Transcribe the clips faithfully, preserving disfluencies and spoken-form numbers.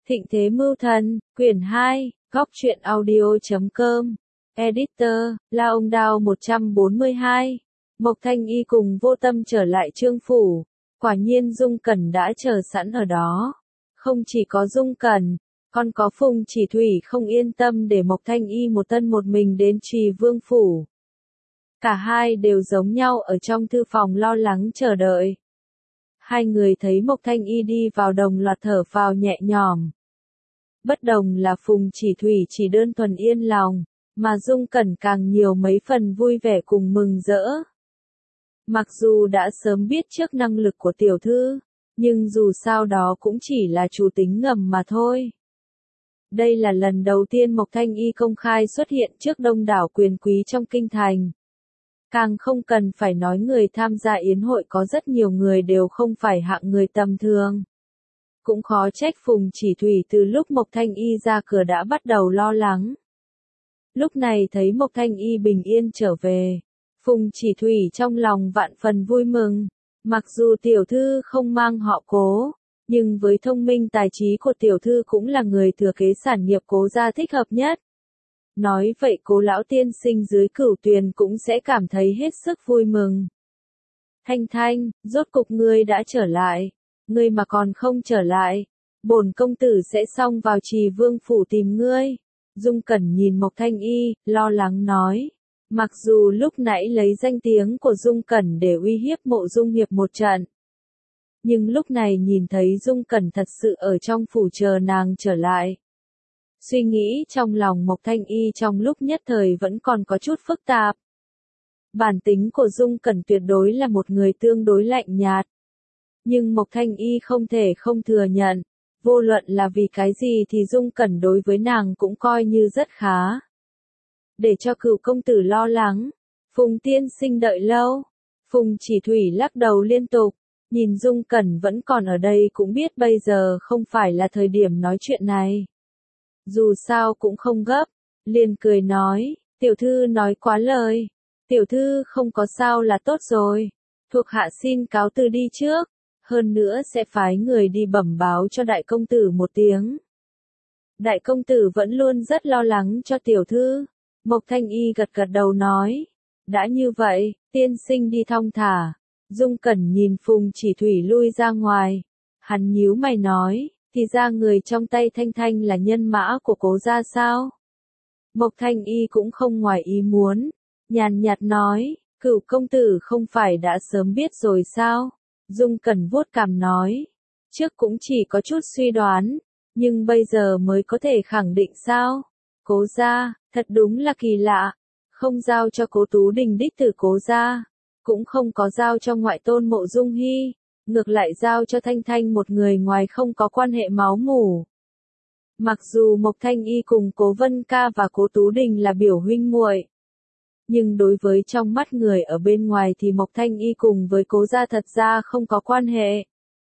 Thịnh Thế Mưu Thần, quyển hai, góc truyện audio chấm com, editor, La Ông Đao một trăm bốn mươi hai. Mộc Thanh Y cùng Vô Tâm trở lại Trương phủ, quả nhiên Dung Cẩn đã chờ sẵn ở đó. Không chỉ có Dung Cẩn, còn có Phùng Chỉ Thủy không yên tâm để Mộc Thanh Y một thân một mình đến Trì Vương phủ. Cả hai đều giống nhau ở trong thư phòng lo lắng chờ đợi. Hai người thấy Mộc Thanh Y đi vào đồng loạt thở phào nhẹ nhõm. Bất đồng là Phùng Chỉ Thủy chỉ đơn thuần yên lòng, mà Dung Cẩn càng nhiều mấy phần vui vẻ cùng mừng rỡ. Mặc dù đã sớm biết trước năng lực của tiểu thư, nhưng dù sao đó cũng chỉ là chủ tính ngầm mà thôi. Đây là lần đầu tiên Mộc Thanh Y công khai xuất hiện trước đông đảo quyền quý trong kinh thành. Càng không cần phải nói người tham gia yến hội có rất nhiều người đều không phải hạng người tầm thường. Cũng khó trách Phùng Chỉ Thủy từ lúc Mộc Thanh Y ra cửa đã bắt đầu lo lắng. Lúc này thấy Mộc Thanh Y bình yên trở về, Phùng Chỉ Thủy trong lòng vạn phần vui mừng. Mặc dù tiểu thư không mang họ Cố, nhưng với thông minh tài trí của tiểu thư cũng là người thừa kế sản nghiệp Cố gia thích hợp nhất. Nói vậy Cố lão tiên sinh dưới Cửu Tuyền cũng sẽ cảm thấy hết sức vui mừng. Thanh Thanh, rốt cục ngươi đã trở lại, ngươi mà còn không trở lại, bổn công tử sẽ xông vào Trì Vương phủ tìm ngươi. Dung Cẩn nhìn Mộc Thanh Y, lo lắng nói. Mặc dù lúc nãy lấy danh tiếng của Dung Cẩn để uy hiếp Mộ Dung Hiệp một trận, nhưng lúc này nhìn thấy Dung Cẩn thật sự ở trong phủ chờ nàng trở lại. Suy nghĩ trong lòng Mộc Thanh Y trong lúc nhất thời vẫn còn có chút phức tạp. Bản tính của Dung Cẩn tuyệt đối là một người tương đối lạnh nhạt. Nhưng Mộc Thanh Y không thể không thừa nhận, vô luận là vì cái gì thì Dung Cẩn đối với nàng cũng coi như rất khá. Để cho Cửu công tử lo lắng, Phùng tiên sinh đợi lâu. Phùng Chỉ Thủy lắc đầu liên tục, nhìn Dung Cẩn vẫn còn ở đây cũng biết bây giờ không phải là thời điểm nói chuyện này. Dù sao cũng không gấp, liền cười nói, tiểu thư nói quá lời, tiểu thư không có sao là tốt rồi, thuộc hạ xin cáo từ đi trước, hơn nữa sẽ phái người đi bẩm báo cho đại công tử một tiếng. Đại công tử vẫn luôn rất lo lắng cho tiểu thư. Mộc Thanh Y gật gật đầu nói, đã như vậy, tiên sinh đi thong thả. Dung Cẩn nhìn Phùng Chỉ Thủy lui ra ngoài, hắn nhíu mày nói, thì ra người trong tay Thanh Thanh là nhân mã của Cố gia sao? Mộc Thanh Y cũng không ngoài ý muốn, nhàn nhạt nói, Cửu công tử không phải đã sớm biết rồi sao? Dung Cẩn vuốt cằm nói, trước cũng chỉ có chút suy đoán, nhưng bây giờ mới có thể khẳng định sao? Cố gia, thật đúng là kỳ lạ, không giao cho Cố Tú Đình đích tử Cố gia, cũng không có giao cho ngoại tôn Mộ Dung Hy, ngược lại giao cho Thanh Thanh một người ngoài không có quan hệ máu mủ. Mặc dù Mộc Thanh Y cùng Cố Vân Ca và Cố Tú Đình là biểu huynh muội, nhưng đối với trong mắt người ở bên ngoài thì Mộc Thanh Y cùng với Cố gia thật ra không có quan hệ.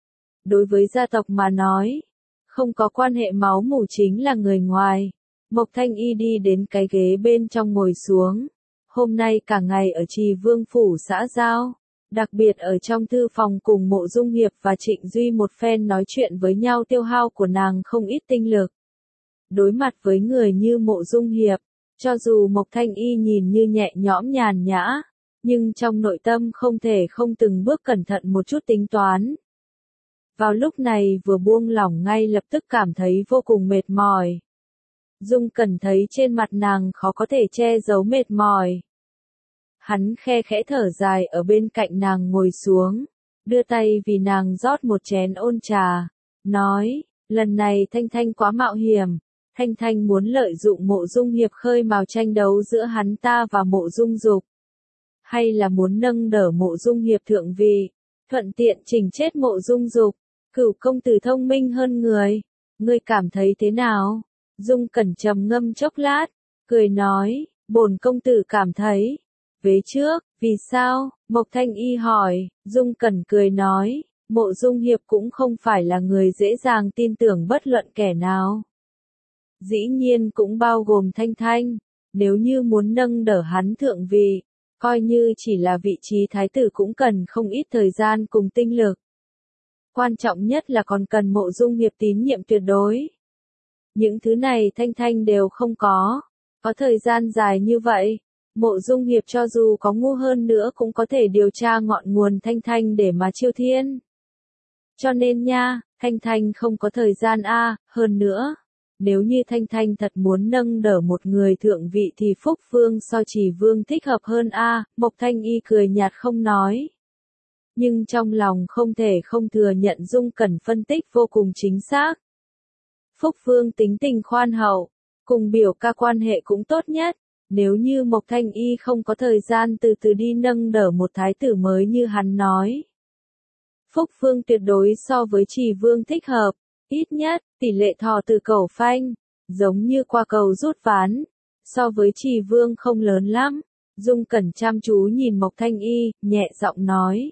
Đối với gia tộc mà nói, không có quan hệ máu mủ chính là người ngoài. Mộc Thanh Y đi đến cái ghế bên trong ngồi xuống. Hôm nay cả ngày ở Trì Vương phủ xã giao, đặc biệt ở trong thư phòng cùng Mộ Dung Hiệp và Trịnh Duy một phen nói chuyện với nhau tiêu hao của nàng không ít tinh lực. Đối mặt với người như Mộ Dung Hiệp, cho dù Mộc Thanh Y nhìn như nhẹ nhõm nhàn nhã, nhưng trong nội tâm không thể không từng bước cẩn thận một chút tính toán. Vào lúc này vừa buông lỏng ngay lập tức cảm thấy vô cùng mệt mỏi. Dung Cẩn thấy trên mặt nàng khó có thể che giấu mệt mỏi. Hắn khe khẽ thở dài ở bên cạnh nàng ngồi xuống, đưa tay vì nàng rót một chén ôn trà, nói, lần này Thanh Thanh quá mạo hiểm, Thanh Thanh muốn lợi dụng Mộ Dung Hiệp khơi mào tranh đấu giữa hắn ta và Mộ Dung Dục, hay là muốn nâng đỡ Mộ Dung Hiệp thượng vị, thuận tiện chỉnh chết Mộ Dung Dục. Cửu công tử thông minh hơn người, ngươi cảm thấy thế nào? Dung Cẩn trầm ngâm chốc lát, cười nói, bổn công tử cảm thấy. Vế trước, vì sao? Mộc Thanh Y hỏi. Dung Cẩn cười nói, Mộ Dung Hiệp cũng không phải là người dễ dàng tin tưởng bất luận kẻ nào. Dĩ nhiên cũng bao gồm Thanh Thanh, nếu như muốn nâng đỡ hắn thượng vị, coi như chỉ là vị trí thái tử cũng cần không ít thời gian cùng tinh lực. Quan trọng nhất là còn cần Mộ Dung Hiệp tín nhiệm tuyệt đối. Những thứ này Thanh Thanh đều không có. Có thời gian dài như vậy, Mộ Dung Hiệp cho dù có ngu hơn nữa cũng có thể điều tra ngọn nguồn Thanh Thanh để mà chiêu thiên. Cho nên nha, Thanh Thanh không có thời gian a, hơn nữa. Nếu như Thanh Thanh thật muốn nâng đỡ một người thượng vị thì Phúc Vương so Trì Vương thích hợp hơn a, Mộc Thanh Y cười nhạt không nói. Nhưng trong lòng không thể không thừa nhận Dung Cẩn phân tích vô cùng chính xác. Phúc Vương tính tình khoan hậu, cùng biểu ca quan hệ cũng tốt nhất. Nếu như Mộc Thanh Y không có thời gian từ từ đi nâng đỡ một thái tử mới như hắn nói. Phúc Vương tuyệt đối so với Trì Vương thích hợp, ít nhất, tỷ lệ thò từ cầu phanh, giống như qua cầu rút ván, so với Trì Vương không lớn lắm. Dung Cẩn chăm chú nhìn Mộc Thanh Y, nhẹ giọng nói.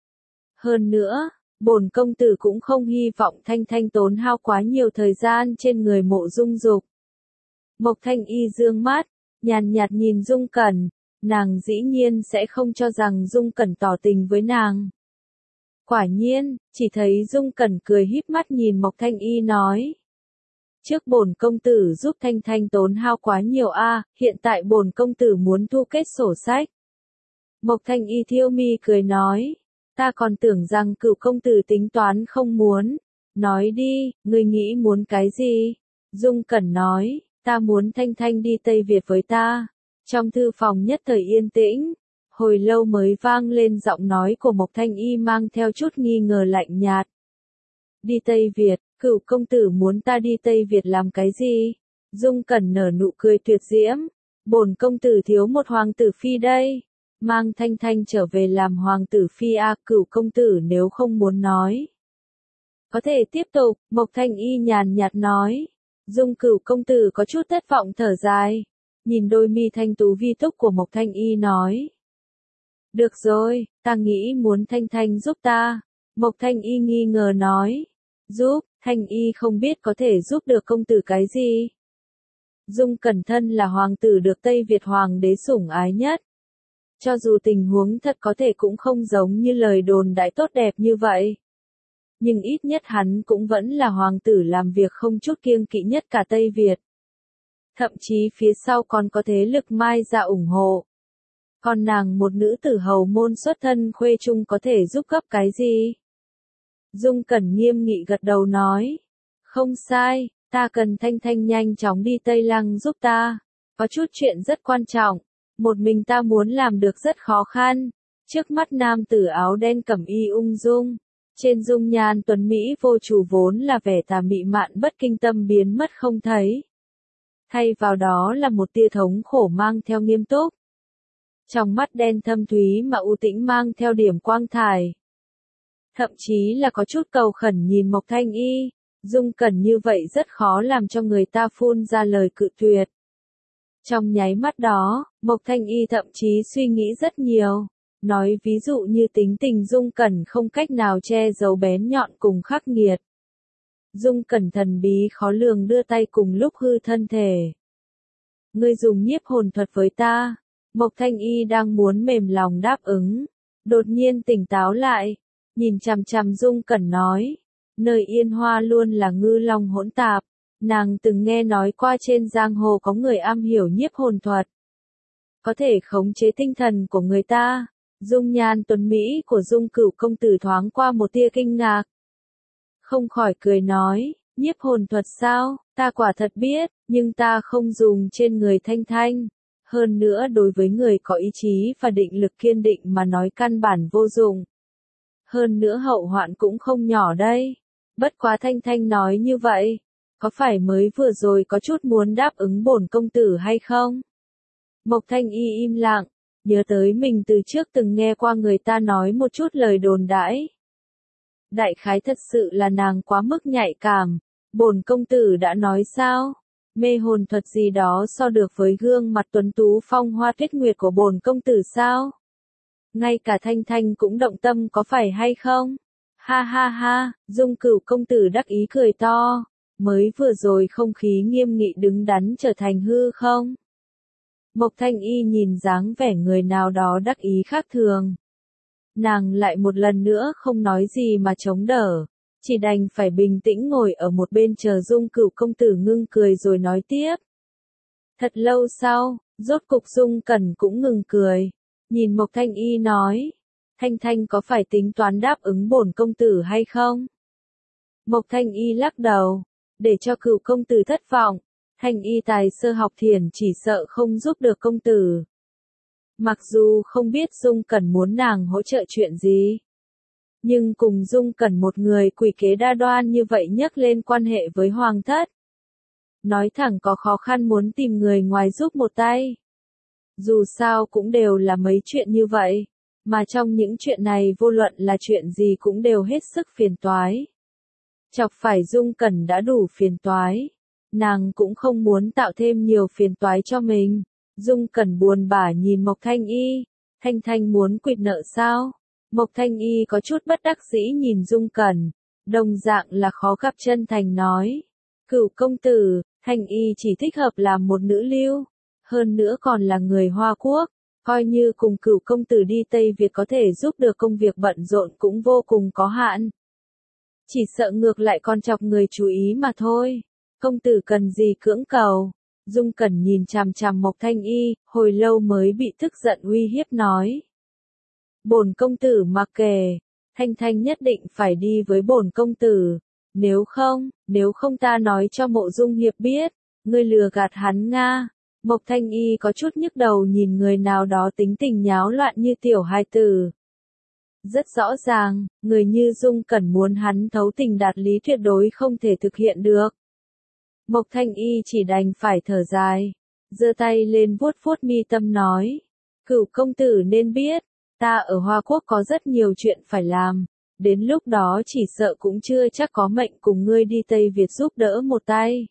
Hơn nữa, bổn công tử cũng không hy vọng Thanh Thanh tốn hao quá nhiều thời gian trên người Mộ Dung Dục. Mộc Thanh Y dương mắt, nhàn nhạt nhìn Dung Cẩn, nàng dĩ nhiên sẽ không cho rằng Dung Cẩn tỏ tình với nàng. Quả nhiên, chỉ thấy Dung Cẩn cười híp mắt nhìn Mộc Thanh Y nói. Trước bổn công tử giúp Thanh Thanh tốn hao quá nhiều a, hiện tại bổn công tử muốn thu kết sổ sách. Mộc Thanh Y thiêu mi cười nói. Ta còn tưởng rằng cửu công tử tính toán không muốn. Nói đi, ngươi nghĩ muốn cái gì? Dung Cẩn nói, ta muốn Thanh Thanh đi Tây Việt với ta. Trong thư phòng nhất thời yên tĩnh, hồi lâu mới vang lên giọng nói của Mộc Thanh Y mang theo chút nghi ngờ lạnh nhạt. Đi Tây Việt, cửu công tử muốn ta đi Tây Việt làm cái gì? Dung Cẩn nở nụ cười tuyệt diễm. Bổn công tử thiếu một hoàng tử phi đây. Mang Thanh Thanh trở về làm hoàng tử phi a, cửu công tử nếu không muốn nói. Có thể tiếp tục, Mộc Thanh Y nhàn nhạt nói. Dung cửu công tử có chút thất vọng thở dài. Nhìn đôi mi thanh tú vi túc của Mộc Thanh Y nói. Được rồi, ta nghĩ muốn Thanh Thanh giúp ta. Mộc Thanh Y nghi ngờ nói. Giúp, Thanh Y không biết có thể giúp được công tử cái gì. Dung Cẩn thân là hoàng tử được Tây Việt hoàng đế sủng ái nhất. Cho dù tình huống thật có thể cũng không giống như lời đồn đại tốt đẹp như vậy. Nhưng ít nhất hắn cũng vẫn là hoàng tử làm việc không chút kiêng kỵ nhất cả Tây Việt. Thậm chí phía sau còn có thế lực Mai ra ủng hộ. Còn nàng một nữ tử hầu môn xuất thân khuê trung có thể giúp gấp cái gì? Dung Cẩn nghiêm nghị gật đầu nói. Không sai, ta cần Thanh Thanh nhanh chóng đi Tây Lăng giúp ta. Có chút chuyện rất quan trọng. Một mình ta muốn làm được rất khó khăn. Trước mắt nam tử áo đen cẩm y ung dung. Trên dung nhan tuấn Mỹ vô chủ vốn là vẻ tà mị mạn bất kinh tâm biến mất không thấy. Thay vào đó là một tia thống khổ mang theo nghiêm túc. Trong mắt đen thâm thúy mà u tĩnh mang theo điểm quang thải. Thậm chí là có chút cầu khẩn nhìn Mộc Thanh Y. Dung Cẩn như vậy rất khó làm cho người ta phun ra lời cự tuyệt. Trong nháy mắt đó, Mộc Thanh Y thậm chí suy nghĩ rất nhiều. Nói ví dụ như tính tình Dung Cẩn không cách nào che giấu bén nhọn cùng khắc nghiệt. Dung Cẩn thần bí khó lường đưa tay cùng lúc hư thân thể. Ngươi dùng nhiếp hồn thuật với ta. Mộc Thanh Y đang muốn mềm lòng đáp ứng. Đột nhiên tỉnh táo lại. Nhìn chằm chằm Dung Cẩn nói. Nơi Yên Hoa luôn là ngư long hỗn tạp. Nàng từng nghe nói qua trên giang hồ có người am hiểu nhiếp hồn thuật. Có thể khống chế tinh thần của người ta. Dung nhan tuấn Mỹ của Dung cửu công tử thoáng qua một tia kinh ngạc. Không khỏi cười nói, nhiếp hồn thuật sao, ta quả thật biết, nhưng ta không dùng trên người Thanh Thanh. Hơn nữa đối với người có ý chí và định lực kiên định mà nói căn bản vô dụng. Hơn nữa hậu hoạn cũng không nhỏ đây. Bất quá Thanh Thanh nói như vậy, có phải mới vừa rồi có chút muốn đáp ứng bổn công tử hay không? Mộc Thanh Y im lặng, nhớ tới mình từ trước từng nghe qua người ta nói một chút lời đồn đãi. Đại khái thật sự là nàng quá mức nhạy cảm, bổn công tử đã nói sao? Mê hồn thuật gì đó so được với gương mặt tuấn tú phong hoa tuyết nguyệt của bổn công tử sao? Ngay cả Thanh Thanh cũng động tâm có phải hay không? Ha ha ha, Dung cửu công tử đắc ý cười to, mới vừa rồi không khí nghiêm nghị đứng đắn trở thành hư không? Mộc Thanh Y nhìn dáng vẻ người nào đó đắc ý khác thường. Nàng lại một lần nữa không nói gì mà chống đỡ, chỉ đành phải bình tĩnh ngồi ở một bên chờ Dung Cửu công tử ngưng cười rồi nói tiếp. Thật lâu sau, rốt cục Dung Cẩn cũng ngừng cười, nhìn Mộc Thanh Y nói, Thanh Thanh có phải tính toán đáp ứng bổn công tử hay không? Mộc Thanh Y lắc đầu, để cho Cửu công tử thất vọng, Thanh Y tài sơ học thiền chỉ sợ không giúp được công tử. Mặc dù không biết Dung Cẩn muốn nàng hỗ trợ chuyện gì, nhưng cùng Dung Cẩn một người quỷ kế đa đoan như vậy nhắc lên quan hệ với hoàng thất. Nói thẳng có khó khăn muốn tìm người ngoài giúp một tay. Dù sao cũng đều là mấy chuyện như vậy, mà trong những chuyện này vô luận là chuyện gì cũng đều hết sức phiền toái. Chọc phải Dung Cẩn đã đủ phiền toái, nàng cũng không muốn tạo thêm nhiều phiền toái cho mình. Dung Cẩn buồn bã nhìn Mộc Thanh Y, Thanh Thanh muốn quỵt nợ sao? Mộc Thanh Y có chút bất đắc dĩ nhìn Dung Cẩn, đồng dạng là khó gặp chân thành nói. Cửu công tử, Thanh Y chỉ thích hợp làm một nữ lưu, hơn nữa còn là người Hoa Quốc, coi như cùng Cửu công tử đi Tây Việt có thể giúp được công việc bận rộn cũng vô cùng có hạn. Chỉ sợ ngược lại còn chọc người chú ý mà thôi, công tử cần gì cưỡng cầu. Dung Cẩn nhìn chằm chằm Mộc Thanh Y, hồi lâu mới bị tức giận uy hiếp nói. Bổn công tử mặc kệ, Thanh Thanh nhất định phải đi với bổn công tử, nếu không, nếu không ta nói cho Mộ Dung Hiệp biết, ngươi lừa gạt hắn nga. Mộc Thanh Y có chút nhức đầu nhìn người nào đó tính tình nháo loạn như tiểu hài tử. Rất rõ ràng, người như Dung Cẩn muốn hắn thấu tình đạt lý tuyệt đối không thể thực hiện được. Mộc Thanh Y chỉ đành phải thở dài, giơ tay lên vuốt vuốt mi tâm nói, Cửu công tử nên biết, ta ở Hoa Quốc có rất nhiều chuyện phải làm, đến lúc đó chỉ sợ cũng chưa chắc có mệnh cùng ngươi đi Tây Việt giúp đỡ một tay.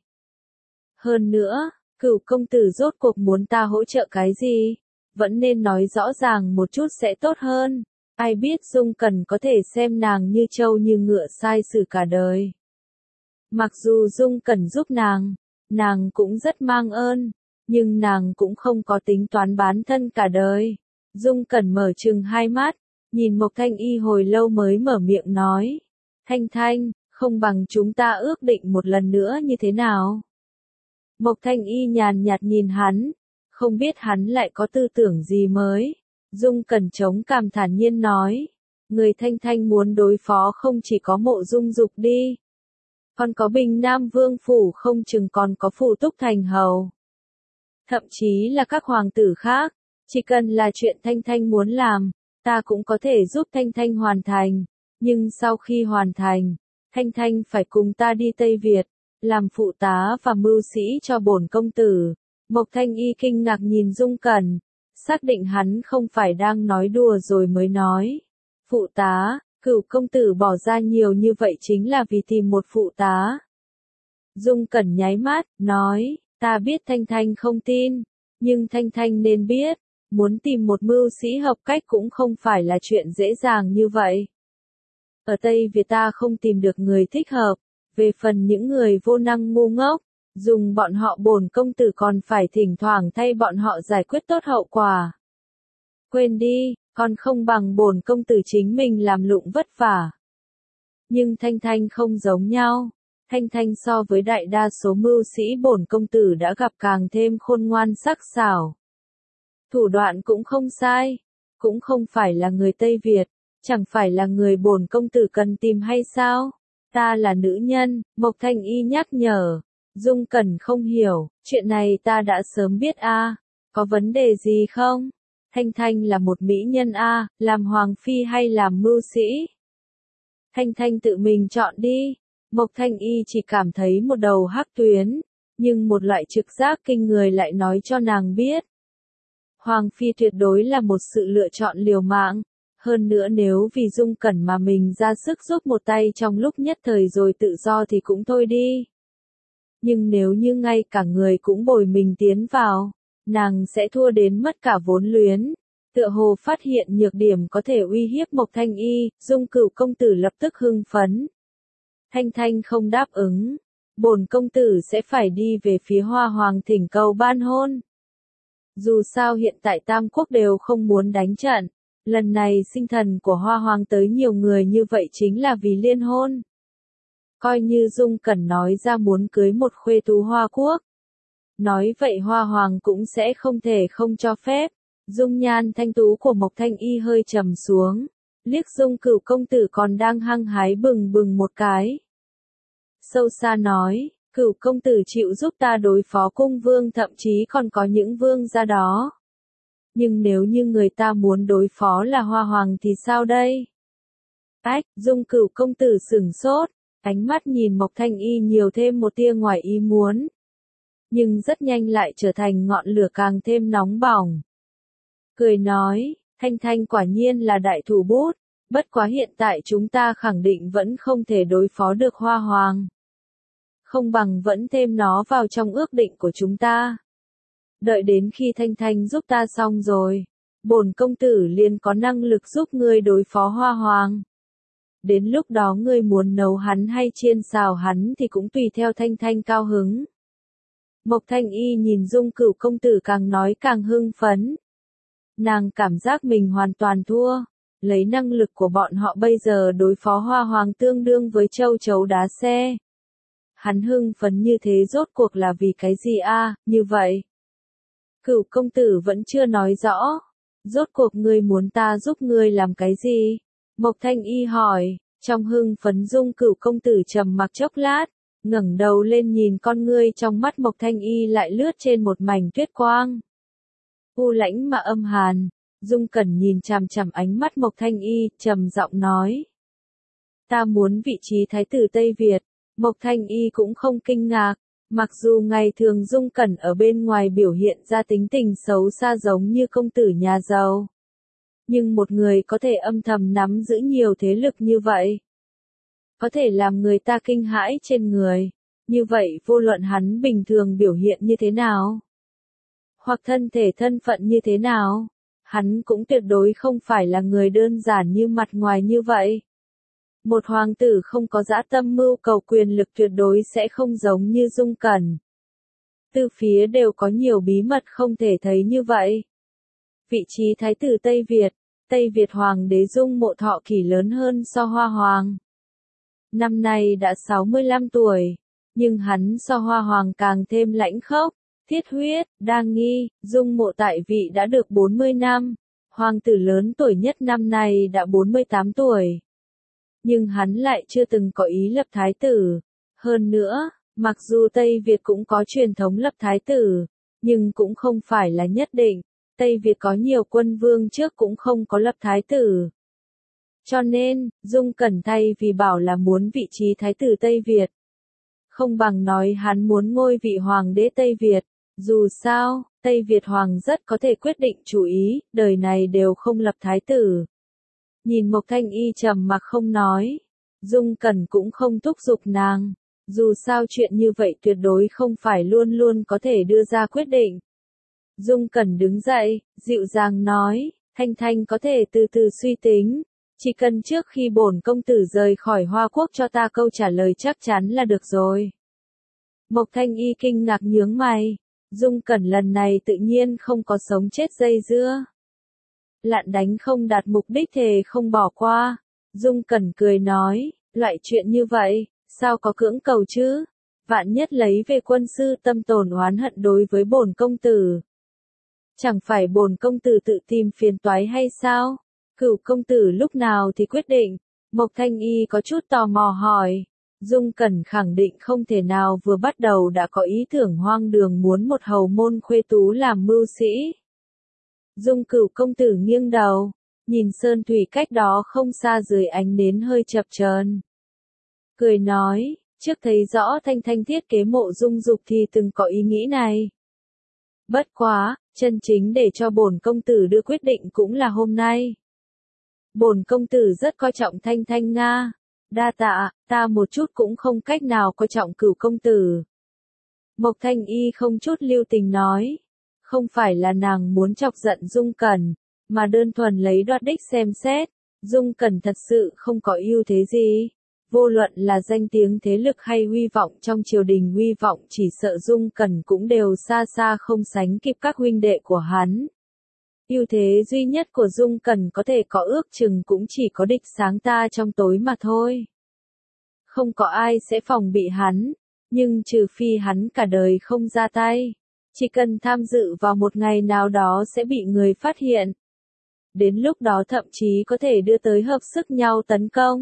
Hơn nữa, Cửu công tử rốt cuộc muốn ta hỗ trợ cái gì, vẫn nên nói rõ ràng một chút sẽ tốt hơn, ai biết Dung Cẩn có thể xem nàng như trâu như ngựa sai xử cả đời. Mặc dù Dung Cẩn giúp nàng, nàng cũng rất mang ơn, nhưng nàng cũng không có tính toán bán thân cả đời. Dung Cẩn mở trừng hai mắt, nhìn Mộc Thanh Y hồi lâu mới mở miệng nói. Thanh Thanh, không bằng chúng ta ước định một lần nữa như thế nào? Mộc Thanh Y nhàn nhạt nhìn hắn, không biết hắn lại có tư tưởng gì mới. Dung Cẩn chống cằm thản nhiên nói. Người Thanh Thanh muốn đối phó không chỉ có Mộ Dung Dục đi. Còn có Bình Nam Vương Phủ không chừng còn có Phủ Túc Thành Hầu. Thậm chí là các hoàng tử khác, chỉ cần là chuyện Thanh Thanh muốn làm, ta cũng có thể giúp Thanh Thanh hoàn thành. Nhưng sau khi hoàn thành, Thanh Thanh phải cùng ta đi Tây Việt, làm phụ tá và mưu sĩ cho bổn công tử. Mộc Thanh Y kinh ngạc nhìn Dung Cẩn, xác định hắn không phải đang nói đùa rồi mới nói. Phụ tá, Cửu công tử bỏ ra nhiều như vậy chính là vì tìm một phụ tá. Dung Cẩn nháy mắt, nói, ta biết Thanh Thanh không tin, nhưng Thanh Thanh nên biết, muốn tìm một mưu sĩ hợp cách cũng không phải là chuyện dễ dàng như vậy. Ở Tây Việt ta không tìm được người thích hợp, về phần những người vô năng ngu ngốc, dùng bọn họ bổn công tử còn phải thỉnh thoảng thay bọn họ giải quyết tốt hậu quả. Quên đi, còn không bằng bổn công tử chính mình làm lụng vất vả. Nhưng Thanh Thanh không giống nhau. Thanh Thanh so với đại đa số mưu sĩ bổn công tử đã gặp càng thêm khôn ngoan sắc sảo. Thủ đoạn cũng không sai, cũng không phải là người Tây Việt, chẳng phải là người bổn công tử cần tìm hay sao? Ta là nữ nhân, Mộc Thanh Y nhắc nhở. Dung Cẩn không hiểu, chuyện này ta đã sớm biết a, à, có vấn đề gì không? Thanh Thanh là một mỹ nhân a, à, làm hoàng phi hay làm mưu sĩ? Thanh Thanh tự mình chọn đi. Mộc Thanh Y chỉ cảm thấy một đầu hắc tuyến, nhưng một loại trực giác kinh người lại nói cho nàng biết. Hoàng phi tuyệt đối là một sự lựa chọn liều mạng, hơn nữa nếu vì Dung Cẩn mà mình ra sức giúp một tay trong lúc nhất thời rồi tự do thì cũng thôi đi. Nhưng nếu như ngay cả người cũng bồi mình tiến vào, nàng sẽ thua đến mất cả vốn luyến. Tựa hồ phát hiện nhược điểm có thể uy hiếp Mộc Thanh Y, Dung Cửu công tử lập tức hưng phấn. Thanh Thanh không đáp ứng, bổn công tử sẽ phải đi về phía Hoa Hoàng thỉnh cầu ban hôn. Dù sao hiện tại Tam Quốc đều không muốn đánh trận, lần này sinh thần của Hoa Hoàng tới nhiều người như vậy chính là vì liên hôn. coi như Dung Cẩn nói ra muốn cưới một khuê tú Hoa Quốc. Nói vậy Hoa Hoàng cũng sẽ không thể không cho phép. Dung nhan thanh tú của Mộc Thanh Y hơi trầm xuống, liếc Dung Cửu công tử còn đang hăng hái bừng bừng một cái. Sâu xa nói, Cửu công tử chịu giúp ta đối phó cung vương, thậm chí còn có những vương gia đó. Nhưng nếu như người ta muốn đối phó là Hoa Hoàng thì sao đây? Ách, Dung Cửu công tử sửng sốt, ánh mắt nhìn Mộc Thanh Y nhiều thêm một tia ngoài ý muốn. Nhưng rất nhanh lại trở thành ngọn lửa càng thêm nóng bỏng. Cười nói, Thanh Thanh quả nhiên là đại thủ bút, bất quá hiện tại chúng ta khẳng định vẫn không thể đối phó được Hoa Hoàng. Không bằng vẫn thêm nó vào trong ước định của chúng ta. Đợi đến khi Thanh Thanh giúp ta xong rồi, bổn công tử liền có năng lực giúp ngươi đối phó Hoa Hoàng. Đến lúc đó ngươi muốn nấu hắn hay chiên xào hắn thì cũng tùy theo Thanh Thanh cao hứng. Mộc Thanh Y nhìn Dung Cửu công tử càng nói càng hưng phấn. Nàng cảm giác mình hoàn toàn thua, lấy năng lực của bọn họ bây giờ đối phó Hoa Hoàng tương đương với châu chấu đá xe. Hắn hưng phấn như thế rốt cuộc là vì cái gì a? À, như vậy. Cửu công tử vẫn chưa nói rõ, rốt cuộc ngươi muốn ta giúp ngươi làm cái gì? Mộc Thanh Y hỏi, trong hưng phấn Dung Cửu công tử trầm mặc chốc lát, ngẩng đầu lên nhìn con ngươi trong mắt Mộc Thanh Y lại lướt trên một mảnh tuyết quang. U lãnh mà âm hàn, Dung Cẩn nhìn chằm chằm ánh mắt Mộc Thanh Y, trầm giọng nói. Ta muốn vị trí thái tử Tây Việt. Mộc Thanh Y cũng không kinh ngạc, mặc dù ngày thường Dung Cẩn ở bên ngoài biểu hiện ra tính tình xấu xa giống như công tử nhà giàu. Nhưng một người có thể âm thầm nắm giữ nhiều thế lực như vậy, có thể làm người ta kinh hãi trên người, như vậy vô luận hắn bình thường biểu hiện như thế nào, hoặc thân thể thân phận như thế nào, hắn cũng tuyệt đối không phải là người đơn giản như mặt ngoài như vậy. Một hoàng tử không có dã tâm mưu cầu quyền lực tuyệt đối sẽ không giống như Dung Cẩn. Từ phía đều có nhiều bí mật không thể thấy như vậy. Vị trí thái tử Tây Việt, Tây Việt hoàng đế Dung Mộ thọ kỷ lớn hơn so Hoa Hoàng. Năm nay đã sáu mươi lăm tuổi, nhưng hắn so Hoa Hoàng càng thêm lãnh khốc, thiết huyết, đa nghi. Dung Mộ tại vị đã được bốn mươi năm, hoàng tử lớn tuổi nhất năm nay đã bốn mươi tám tuổi. Nhưng hắn lại chưa từng có ý lập thái tử. Hơn nữa, mặc dù Tây Việt cũng có truyền thống lập thái tử, nhưng cũng không phải là nhất định. Tây Việt có nhiều quân vương trước cũng không có lập thái tử. Cho nên, Dung Cẩn thay vì bảo là muốn vị trí thái tử Tây Việt, không bằng nói hắn muốn ngôi vị hoàng đế Tây Việt. Dù sao, Tây Việt hoàng rất có thể quyết định chủ ý, đời này đều không lập thái tử. Nhìn Mộc Thanh Y trầm mặc không nói, Dung Cẩn cũng không thúc giục nàng. Dù sao chuyện như vậy tuyệt đối không phải luôn luôn có thể đưa ra quyết định. Dung Cẩn đứng dậy, dịu dàng nói, Thanh Thanh có thể từ từ suy tính. Chỉ cần trước khi bổn công tử rời khỏi Hoa Quốc cho ta câu trả lời chắc chắn là được rồi. Mộc Thanh Y kinh ngạc nhướng mày. Dung Cẩn lần này tự nhiên không có sống chết dây dưa. Lạn đánh không đạt mục đích thề không bỏ qua. Dung Cẩn cười nói, loại chuyện như vậy, sao có cưỡng cầu chứ? Vạn nhất lấy về quân sư tâm tồn oán hận đối với bổn công tử. Chẳng phải bổn công tử tự tìm phiền toái hay sao? Cửu công tử lúc nào thì quyết định? Mộc Thanh Y có chút tò mò hỏi. Dung Cẩn khẳng định không thể nào vừa bắt đầu đã có ý tưởng hoang đường muốn một hầu môn khuê tú làm mưu sĩ. Dung Cửu công tử nghiêng đầu, nhìn sơn thủy cách đó không xa dưới ánh nến hơi chập chờn. Cười nói, trước thấy rõ Thanh Thanh thiết kế mộ dung dục thì từng có ý nghĩ này. Bất quá, chân chính để cho bổn công tử đưa quyết định cũng là hôm nay. Bổn công tử rất coi trọng Thanh Thanh Nga. Đa tạ, ta một chút cũng không cách nào coi trọng Cửu công tử. Mộc Thanh Y không chút lưu tình nói. Không phải là nàng muốn chọc giận Dung Cẩn, mà đơn thuần lấy đoạt đích xem xét. Dung Cẩn thật sự không có ưu thế gì. Vô luận là danh tiếng thế lực hay huy vọng trong triều đình, huy vọng chỉ sợ Dung Cẩn cũng đều xa xa không sánh kịp các huynh đệ của hắn. Ưu thế duy nhất của Dung Cẩn có thể có ước chừng cũng chỉ có địch sáng ta trong tối mà thôi. Không có ai sẽ phòng bị hắn, nhưng trừ phi hắn cả đời không ra tay. Chỉ cần tham dự vào một ngày nào đó sẽ bị người phát hiện. Đến lúc đó thậm chí có thể đưa tới hợp sức nhau tấn công.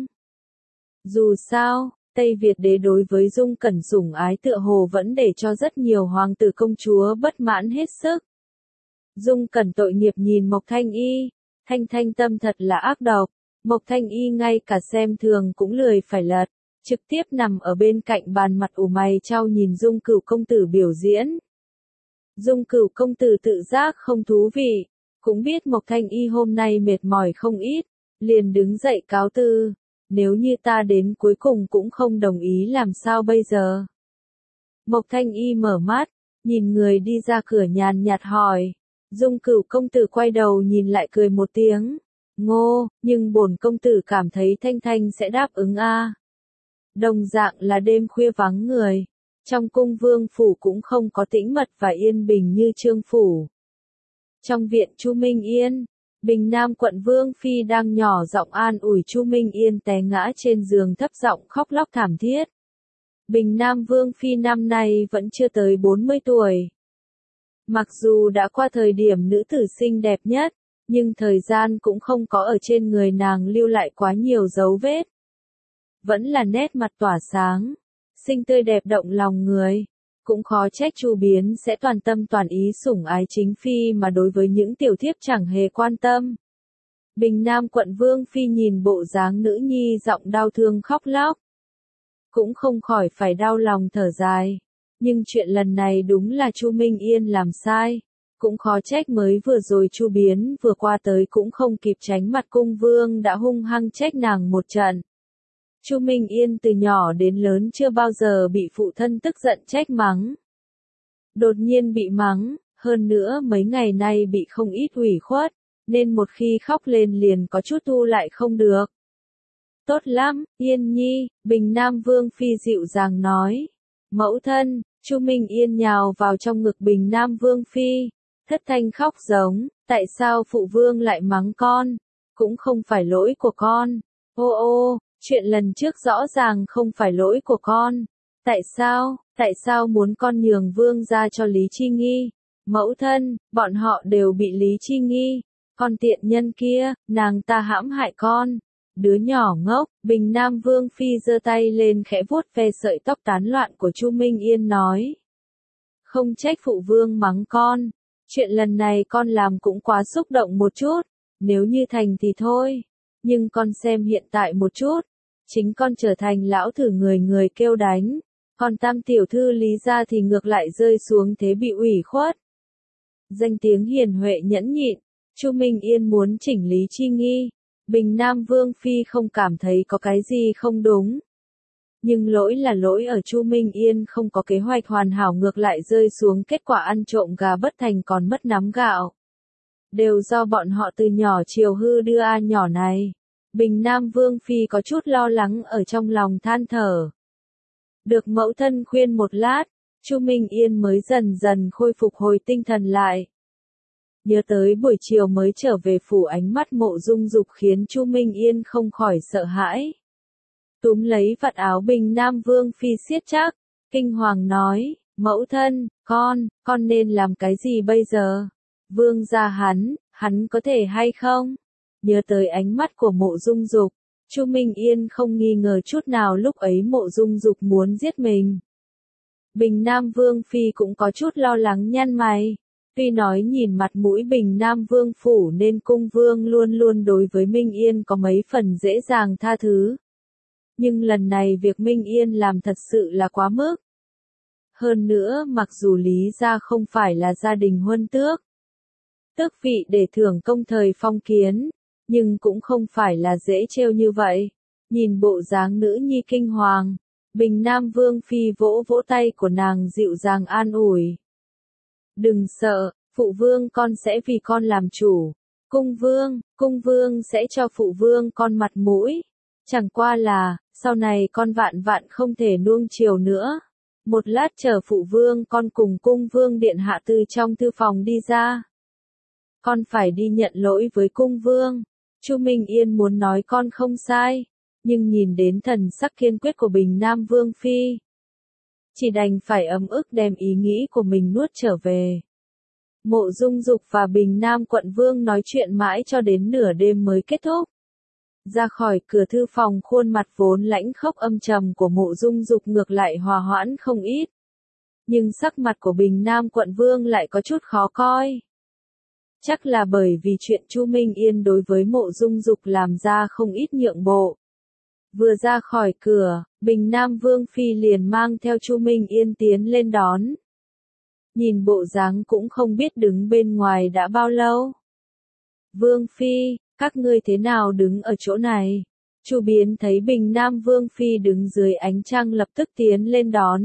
Dù sao, Tây Việt đế đối với Dung Cẩn sủng ái tựa hồ vẫn để cho rất nhiều hoàng tử công chúa bất mãn hết sức. Dung Cẩn tội nghiệp nhìn Mộc Thanh Y, Thanh Thanh tâm thật là ác độc, Mộc Thanh Y ngay cả xem thường cũng lười phải lật, trực tiếp nằm ở bên cạnh bàn mặt ủ mày chau nhìn Dung Cửu công tử biểu diễn. Dung Cửu công tử tự giác không thú vị, cũng biết Mộc Thanh Y hôm nay mệt mỏi không ít, liền đứng dậy cáo từ, nếu như ta đến cuối cùng cũng không đồng ý làm sao bây giờ. Mộc Thanh Y mở mắt, nhìn người đi ra cửa nhàn nhạt hỏi, Dung Cửu công tử quay đầu nhìn lại cười một tiếng, ngô, nhưng bổn công tử cảm thấy Thanh Thanh sẽ đáp ứng a. Đồng dạng là đêm khuya vắng người, trong cung vương phủ cũng không có tĩnh mật và yên bình như Trương phủ. Trong viện Chu Minh Yên, Bình Nam quận Vương Phi đang nhỏ giọng an ủi Chu Minh Yên té ngã trên giường thấp giọng khóc lóc thảm thiết. Bình Nam Vương Phi năm nay vẫn chưa tới bốn mươi tuổi. Mặc dù đã qua thời điểm nữ tử xinh đẹp nhất, nhưng thời gian cũng không có ở trên người nàng lưu lại quá nhiều dấu vết. Vẫn là nét mặt tỏa sáng, xinh tươi đẹp động lòng người. Cũng khó trách Chu Biến sẽ toàn tâm toàn ý sủng ái chính phi mà đối với những tiểu thiếp chẳng hề quan tâm. Bình Nam quận Vương Phi nhìn bộ dáng nữ nhi giọng đau thương khóc lóc. Cũng không khỏi phải đau lòng thở dài. Nhưng chuyện lần này đúng là Chu Minh Yên làm sai. Cũng khó trách mới vừa rồi Chu Biến vừa qua tới cũng không kịp tránh mặt cung vương đã hung hăng trách nàng một trận. Chu Minh Yên từ nhỏ đến lớn chưa bao giờ bị phụ thân tức giận trách mắng. Đột nhiên bị mắng, hơn nữa mấy ngày nay bị không ít ủy khuất, nên một khi khóc lên liền có chút thu lại không được. Tốt lắm, Yên Nhi, Bình Nam Vương Phi dịu dàng nói. Mẫu thân, Chu Minh Yên nhào vào trong ngực Bình Nam Vương Phi, thất thanh khóc giống, tại sao phụ vương lại mắng con, cũng không phải lỗi của con. Ô ô, chuyện lần trước rõ ràng không phải lỗi của con. Tại sao, tại sao muốn con nhường vương ra cho Lý Chi Nghi? Mẫu thân, bọn họ đều bị Lý Chi Nghi. Con tiện nhân kia, nàng ta hãm hại con. Đứa nhỏ ngốc, Bình Nam Vương Phi giơ tay lên khẽ vuốt ve sợi tóc tán loạn của Chu Minh Yên nói. Không trách phụ vương mắng con. Chuyện lần này con làm cũng quá xúc động một chút. Nếu như thành thì thôi. Nhưng con xem hiện tại một chút. Chính con trở thành lão thử người người kêu đánh. Còn tam tiểu thư Lý gia thì ngược lại rơi xuống thế bị ủy khuất. Danh tiếng hiền huệ nhẫn nhịn. Chu Minh Yên muốn chỉnh Lý Chi Nghi. Bình Nam Vương Phi không cảm thấy có cái gì không đúng. Nhưng lỗi là lỗi ở Chu Minh Yên không có kế hoạch hoàn hảo ngược lại rơi xuống kết quả ăn trộm gà bất thành còn mất nắm gạo. Đều do bọn họ từ nhỏ chiều hư đưa a nhỏ này. Bình Nam Vương Phi có chút lo lắng ở trong lòng than thở. Được mẫu thân khuyên một lát, Chu Minh Yên mới dần dần khôi phục hồi tinh thần lại. Nhớ tới buổi chiều mới trở về phủ ánh mắt Mộ Dung Dục khiến Chu Minh Yên không khỏi sợ hãi. Túm lấy vạt áo Bình Nam Vương Phi siết chắc, kinh hoàng nói, mẫu thân, con, con nên làm cái gì bây giờ? Vương gia hắn, hắn có thể hay không? Nhớ tới ánh mắt của Mộ Dung Dục, Chu Minh Yên không nghi ngờ chút nào lúc ấy Mộ Dung Dục muốn giết mình. Bình Nam Vương Phi cũng có chút lo lắng nhăn mày. Tuy nói nhìn mặt mũi Bình Nam Vương phủ nên cung vương luôn luôn đối với Minh Yên có mấy phần dễ dàng tha thứ. Nhưng lần này việc Minh Yên làm thật sự là quá mức. Hơn nữa mặc dù Lý gia không phải là gia đình huân tước. Tước vị để thưởng công thời phong kiến, nhưng cũng không phải là dễ trêu như vậy. Nhìn bộ dáng nữ nhi kinh hoàng, Bình Nam Vương Phi vỗ vỗ tay của nàng dịu dàng an ủi. Đừng sợ, phụ vương con sẽ vì con làm chủ. Cung vương, cung vương sẽ cho phụ vương con mặt mũi. Chẳng qua là, sau này con vạn vạn không thể nuông chiều nữa. Một lát chờ phụ vương con cùng cung vương điện hạ từ trong thư phòng đi ra. Con phải đi nhận lỗi với cung vương. Chu Minh Yên muốn nói con không sai. nhưng nhìn đến thần sắc kiên quyết của Bình Nam Vương Phi, chỉ đành phải ấm ức đem ý nghĩ của mình nuốt trở về. Mộ Dung Dục và Bình Nam quận vương nói chuyện mãi cho đến nửa đêm mới kết thúc. Ra khỏi cửa thư phòng, khuôn mặt vốn lãnh khốc âm trầm của Mộ Dung Dục ngược lại hòa hoãn không ít. Nhưng sắc mặt của Bình Nam quận vương lại có chút khó coi. Chắc là bởi vì chuyện Chu Minh Yên đối với Mộ Dung Dục làm ra không ít nhượng bộ. Vừa ra khỏi cửa, Bình Nam Vương Phi liền mang theo Chu Minh Yên tiến lên đón. Nhìn bộ dáng cũng không biết đứng bên ngoài đã bao lâu. Vương Phi, các ngươi thế nào đứng ở chỗ này? Chu Biến thấy Bình Nam Vương Phi đứng dưới ánh trăng lập tức tiến lên đón.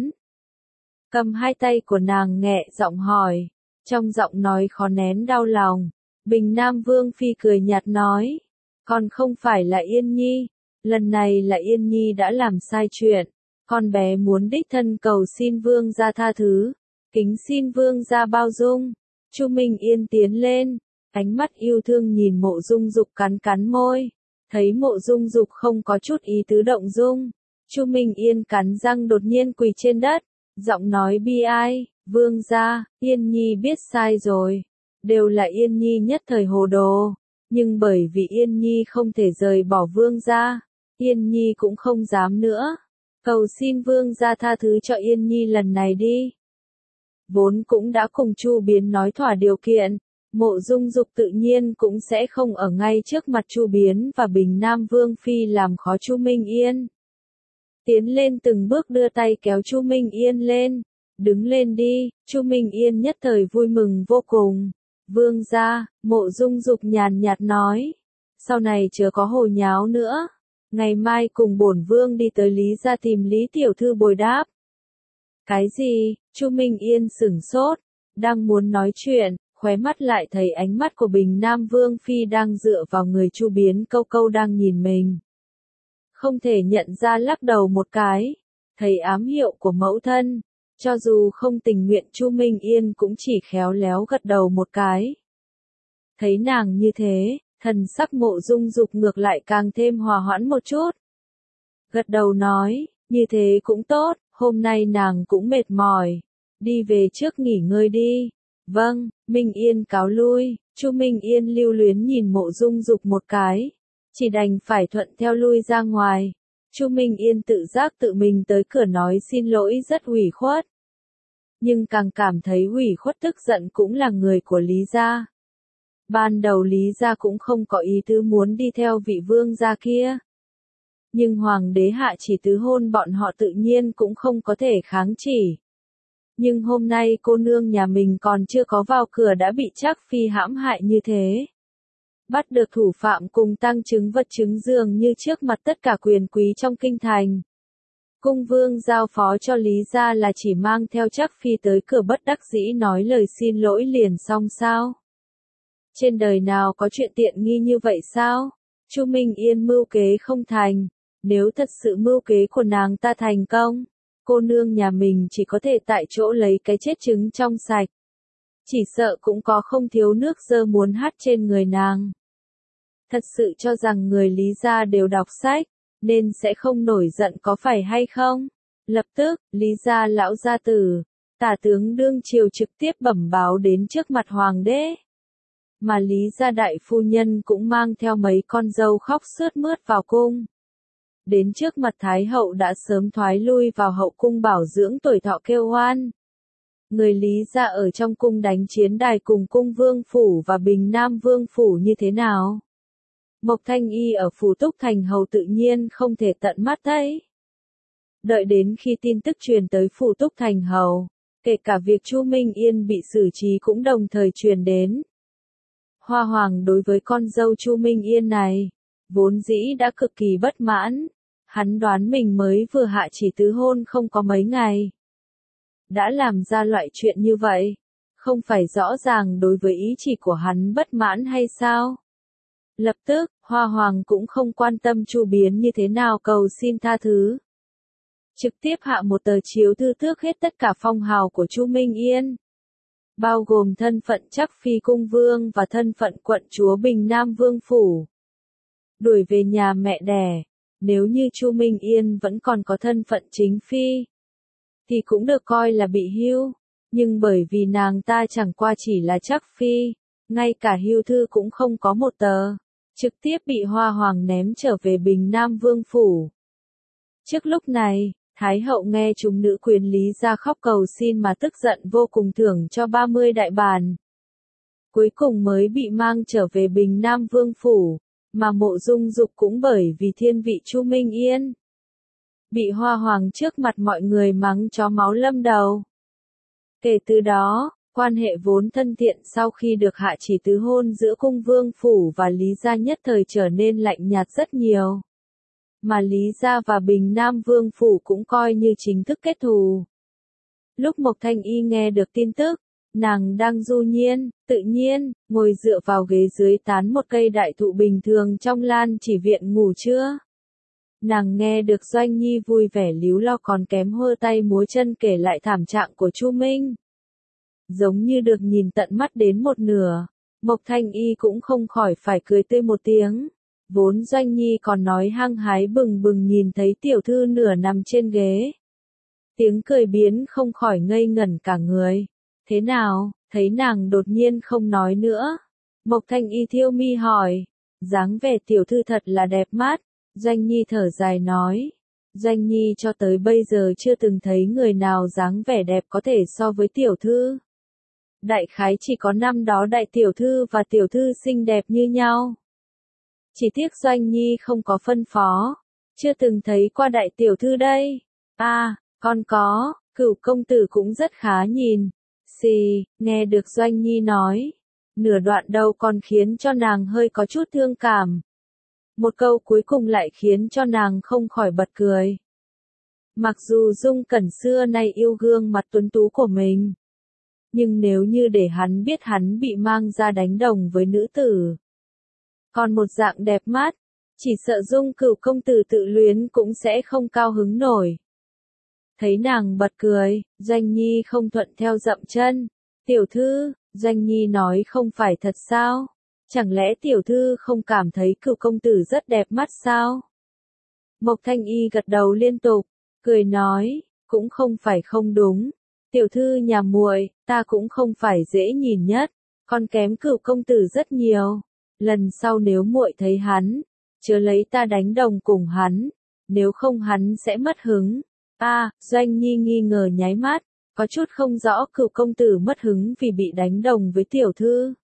Cầm hai tay của nàng nhẹ giọng hỏi, trong giọng nói khó nén đau lòng. Bình Nam Vương Phi cười nhạt nói, còn không phải là Yên Nhi, lần này là Yên Nhi đã làm sai chuyện, con bé muốn đích thân cầu xin Vương gia tha thứ, kính xin Vương gia bao dung. Chu Minh Yên tiến lên, ánh mắt yêu thương nhìn Mộ Dung Dục cắn cắn môi, thấy Mộ Dung Dục không có chút ý tứ động dung, Chu Minh Yên cắn răng đột nhiên quỳ trên đất, giọng nói bi ai, Vương gia, Yên Nhi biết sai rồi, đều là Yên Nhi nhất thời hồ đồ, nhưng bởi vì Yên Nhi không thể rời bỏ Vương gia, Yên Nhi cũng không dám nữa, cầu xin Vương gia tha thứ cho Yên Nhi lần này đi. Vốn cũng đã cùng Chu Biến nói thỏa điều kiện, Mộ Dung Dục tự nhiên cũng sẽ không ở ngay trước mặt Chu Biến và Bình Nam Vương Phi làm khó Chu Minh Yên. Tiến lên từng bước đưa tay kéo Chu Minh Yên lên, đứng lên đi. Chu Minh Yên nhất thời vui mừng vô cùng. Vương gia, Mộ Dung Dục nhàn nhạt nói, sau này chớ có hồ nháo nữa, ngày mai cùng bổn vương đi tới Lý gia tìm Lý tiểu thư bồi đáp. Cái gì? Chu Minh Yên sửng sốt, đang muốn nói chuyện, khóe mắt lại thấy ánh mắt của Bình Nam Vương Phi đang dựa vào người Chu Biến câu câu đang nhìn mình. Không thể nhận ra lắc đầu một cái, thấy ám hiệu của mẫu thân, cho dù không tình nguyện Chu Minh Yên cũng chỉ khéo léo gật đầu một cái. Thấy nàng như thế, thần sắc Mộ Dung Dục ngược lại càng thêm hòa hoãn một chút. Gật đầu nói, như thế cũng tốt, hôm nay nàng cũng mệt mỏi, đi về trước nghỉ ngơi đi. Vâng, Minh Yên cáo lui. Chu Minh Yên lưu luyến nhìn Mộ Dung Dục một cái, chỉ đành phải thuận theo lui ra ngoài. Chu Minh Yên tự giác tự mình tới cửa nói xin lỗi rất ủy khuất. Nhưng càng cảm thấy ủy khuất tức giận cũng là người của Lý gia. Ban đầu Lý gia cũng không có ý tứ muốn đi theo vị vương gia kia. Nhưng hoàng đế hạ chỉ tứ hôn bọn họ tự nhiên cũng không có thể kháng chỉ. Nhưng hôm nay cô nương nhà mình còn chưa có vào cửa đã bị Trác Phi hãm hại như thế. Bắt được thủ phạm cùng tăng chứng vật chứng dường như trước mặt tất cả quyền quý trong kinh thành. Cung vương giao phó cho Lý gia là chỉ mang theo Trác Phi tới cửa bất đắc dĩ nói lời xin lỗi liền xong sao? Trên đời nào có chuyện tiện nghi như vậy sao? Chu Minh Yên mưu kế không thành, nếu thật sự mưu kế của nàng ta thành công, cô nương nhà mình chỉ có thể tại chỗ lấy cái chết trứng trong sạch. Chỉ sợ cũng có không thiếu nước dơ muốn hắt trên người nàng. Thật sự cho rằng người Lý gia đều đọc sách, nên sẽ không nổi giận có phải hay không? Lập tức, Lý gia lão gia tử, tả tướng đương triều trực tiếp bẩm báo đến trước mặt hoàng đế. Mà Lý gia đại phu nhân cũng mang theo mấy con dâu khóc sướt mướt vào cung. Đến trước mặt Thái hậu đã sớm thoái lui vào hậu cung bảo dưỡng tuổi thọ kêu oan. Người Lý gia ở trong cung đánh chiến đài cùng cung vương phủ và Bình Nam vương phủ như thế nào? Mộc Thanh Y ở phủ Túc Thành hầu tự nhiên không thể tận mắt thấy. Đợi đến khi tin tức truyền tới phủ Túc Thành hầu, kể cả việc Chu Minh Yên bị xử trí cũng đồng thời truyền đến. Hoa Hoàng đối với con dâu Chu Minh Yên này, vốn dĩ đã cực kỳ bất mãn, hắn đoán mình mới vừa hạ chỉ tứ hôn không có mấy ngày. Đã làm ra loại chuyện như vậy, không phải rõ ràng đối với ý chỉ của hắn bất mãn hay sao? Lập tức, Hoa Hoàng cũng không quan tâm Chu Biến như thế nào cầu xin tha thứ. Trực tiếp hạ một tờ chiếu thư tước hết tất cả phong hào của Chu Minh Yên. Bao gồm thân phận Trác Phi cung vương và thân phận quận chúa Bình Nam Vương Phủ. Đuổi về nhà mẹ đẻ, Nếu như Chu Minh Yên vẫn còn có thân phận chính phi, thì cũng được coi là bị hưu, nhưng bởi vì nàng ta chẳng qua chỉ là chắc phi, ngay cả hưu thư cũng không có một tờ, trực tiếp bị Hoa Hoàng ném trở về Bình Nam Vương phủ. Trước lúc này, Thái hậu nghe chúng nữ quyền Lý Gia khóc cầu xin mà tức giận vô cùng, thưởng cho ba mươi đại bản. Cuối cùng mới bị mang trở về Bình Nam Vương phủ, mà Mộ Dung Dục cũng bởi vì thiên vị Chu Minh Yên, bị Hoa Hoàng trước mặt mọi người mắng chó máu lâm đầu. Kể từ đó, quan hệ vốn thân thiện sau khi được hạ chỉ tứ hôn giữa cung vương phủ và Lý Gia nhất thời trở nên lạnh nhạt rất nhiều. Mà Lý Gia và Bình Nam Vương phủ cũng coi như chính thức kết thù. Lúc Mộc Thanh Y nghe được tin tức, nàng đang du nhiên, tự nhiên, ngồi dựa vào ghế dưới tán một cây đại thụ bình thường trong Lan Chỉ viện ngủ trưa. Nàng nghe được Doanh Nhi vui vẻ líu lo còn kém hơ tay múa chân kể lại thảm trạng của Chu Minh. Giống như được nhìn tận mắt đến một nửa, Mộc Thanh Y cũng không khỏi phải cười tươi một tiếng. Vốn Doanh Nhi còn nói hăng hái bừng bừng nhìn thấy tiểu thư nửa nằm trên ghế. Tiếng cười biến không khỏi ngây ngẩn cả người. Thế nào, thấy nàng đột nhiên không nói nữa. Mộc Thanh Y thiêu mi hỏi. Dáng vẻ tiểu thư thật là đẹp mắt. Doanh Nhi thở dài nói. Doanh Nhi cho tới bây giờ chưa từng thấy người nào dáng vẻ đẹp có thể so với tiểu thư. Đại khái chỉ có năm đó đại tiểu thư và tiểu thư xinh đẹp như nhau. Chỉ tiếc Doanh Nhi không có phân phó. Chưa từng thấy qua đại tiểu thư đây. À, con có, Cửu công tử cũng rất khá nhìn. Xì, nghe được Doanh Nhi nói. Nửa đoạn đầu còn khiến cho nàng hơi có chút thương cảm. Một câu cuối cùng lại khiến cho nàng không khỏi bật cười. Mặc dù Dung Cẩn xưa nay yêu gương mặt tuấn tú của mình, nhưng nếu như để hắn biết hắn bị mang ra đánh đồng với nữ tử, còn một dạng đẹp mắt, chỉ sợ Dung Cửu công tử tự luyến cũng sẽ không cao hứng nổi. Thấy nàng bật cười, Doanh Nhi không thuận theo dậm chân. Tiểu thư, Doanh Nhi nói không phải thật sao? Chẳng lẽ tiểu thư không cảm thấy Cửu công tử rất đẹp mắt sao? Mộc Thanh Y gật đầu liên tục, cười nói, cũng không phải không đúng. Tiểu thư nhà muội, ta cũng không phải dễ nhìn nhất, còn kém Cửu công tử rất nhiều. Lần sau nếu muội thấy hắn, chớ lấy ta đánh đồng cùng hắn, nếu không hắn sẽ mất hứng. A, à, Doanh Nhi nghi ngờ nháy mắt, có chút không rõ Cửu công tử mất hứng vì bị đánh đồng với tiểu thư,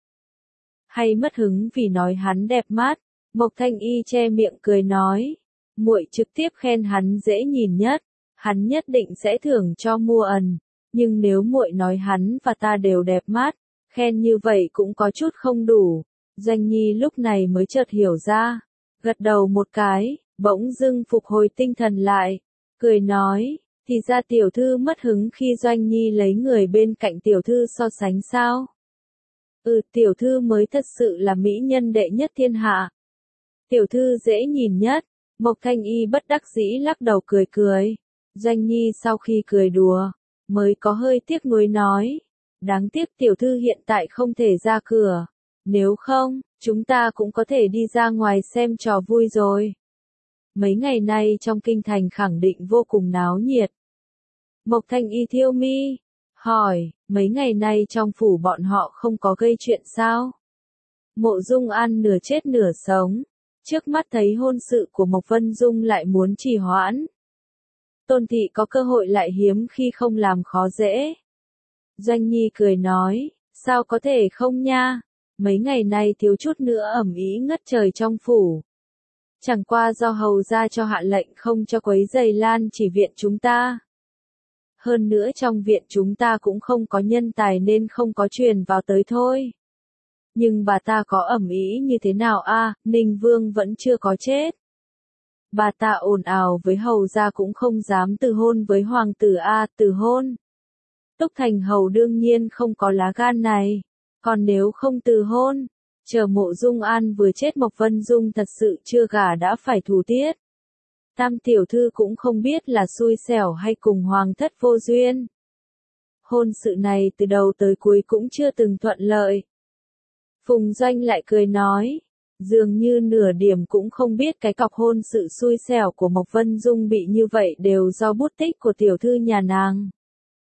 hay mất hứng vì nói hắn đẹp mắt. Mộc Thanh Y che miệng cười nói, muội trực tiếp khen hắn dễ nhìn nhất, hắn nhất định sẽ thưởng cho mua ẩn, nhưng nếu muội nói hắn và ta đều đẹp mắt, khen như vậy cũng có chút không đủ. Doanh Nhi lúc này mới chợt hiểu ra, gật đầu một cái, bỗng dưng phục hồi tinh thần lại, cười nói, thì ra tiểu thư mất hứng khi Doanh Nhi lấy người bên cạnh tiểu thư so sánh sao? Ừ, tiểu thư mới thật sự là mỹ nhân đệ nhất thiên hạ. Tiểu thư dễ nhìn nhất. Mộc Thanh Y bất đắc dĩ lắc đầu cười cười. Doanh Nhi sau khi cười đùa, mới có hơi tiếc nuối nói, đáng tiếc tiểu thư hiện tại không thể ra cửa, nếu không, chúng ta cũng có thể đi ra ngoài xem trò vui rồi. Mấy ngày nay trong kinh thành khẳng định vô cùng náo nhiệt. Mộc Thanh Y thiêu mi, hỏi, mấy ngày nay trong phủ bọn họ không có gây chuyện sao? Mộ Dung An nửa chết nửa sống, trước mắt thấy hôn sự của Mộc Vân Dung lại muốn trì hoãn. Tôn thị có cơ hội lại hiếm khi không làm khó dễ. Doanh Nhi cười nói, sao có thể không nha, mấy ngày nay thiếu chút nữa ẩm ý ngất trời trong phủ. Chẳng qua do hầu ra cho hạ lệnh không cho quấy rầy Lan Chỉ viện chúng ta. Hơn nữa trong viện chúng ta cũng không có nhân tài nên không có truyền vào tới thôi. Nhưng bà ta có ẩm ý như thế nào a? À, Ninh Vương vẫn chưa có chết. Bà ta ồn ào với hầu gia cũng không dám từ hôn với hoàng tử a, à, từ hôn. Túc Thành hầu đương nhiên không có lá gan này, còn nếu không từ hôn, chờ Mộ Dung An vừa chết Mộc Vân Dung thật sự chưa gả đã phải thủ tiết. Tam tiểu thư cũng không biết là xui xẻo hay cùng hoàng thất vô duyên. Hôn sự này từ đầu tới cuối cũng chưa từng thuận lợi. Phùng Doanh lại cười nói, Dường như nửa điểm cũng không biết cái cọc hôn sự xui xẻo của Mộc Vân Dung bị như vậy đều do bút tích của tiểu thư nhà nàng.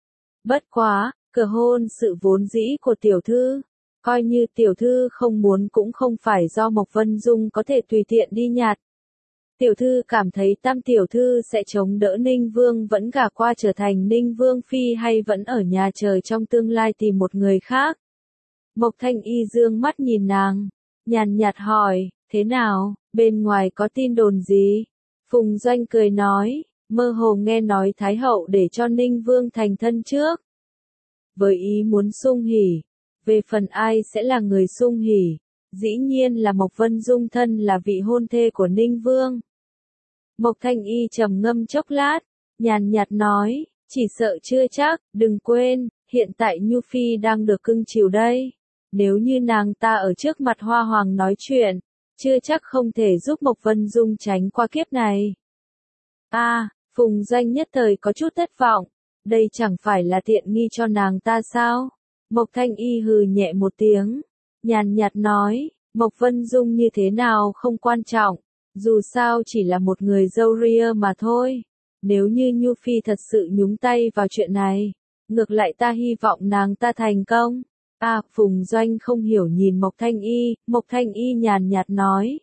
Bất quá, cờ hôn sự vốn dĩ của tiểu thư, coi như tiểu thư không muốn cũng không phải do Mộc Vân Dung có thể tùy tiện đi nhặt. Tiểu thư cảm thấy tam tiểu thư sẽ chống đỡ Ninh Vương vẫn gả qua trở thành Ninh Vương phi hay vẫn ở nhà chờ trong tương lai tìm một người khác. Mộc Thanh Y dương mắt nhìn nàng, nhàn nhạt hỏi, thế nào, bên ngoài có tin đồn gì? Phùng Doanh cười nói, mơ hồ nghe nói Thái hậu để cho Ninh Vương thành thân trước. Với ý muốn sung hỉ, về phần ai sẽ là người sung hỉ, dĩ nhiên là Mộc Vân Dung thân là vị hôn thê của Ninh Vương. Mộc Thanh Y trầm ngâm chốc lát, nhàn nhạt nói, chỉ sợ chưa chắc, đừng quên, hiện tại Nhu Phi đang được cưng chiều đây. Nếu như nàng ta ở trước mặt Hoa Hoàng nói chuyện, chưa chắc không thể giúp Mộc Vân Dung tránh qua kiếp này. A, à, Phùng Doanh nhất thời có chút thất vọng, đây chẳng phải là tiện nghi cho nàng ta sao? Mộc Thanh Y hừ nhẹ một tiếng, nhàn nhạt nói, Mộc Vân Dung như thế nào không quan trọng, dù sao chỉ là một người dâu ria mà thôi. Nếu như Nhu Phi thật sự nhúng tay vào chuyện này, ngược lại ta hy vọng nàng ta thành công. À, Phùng Doanh không hiểu nhìn Mộc Thanh Y, Mộc Thanh Y nhàn nhạt nói.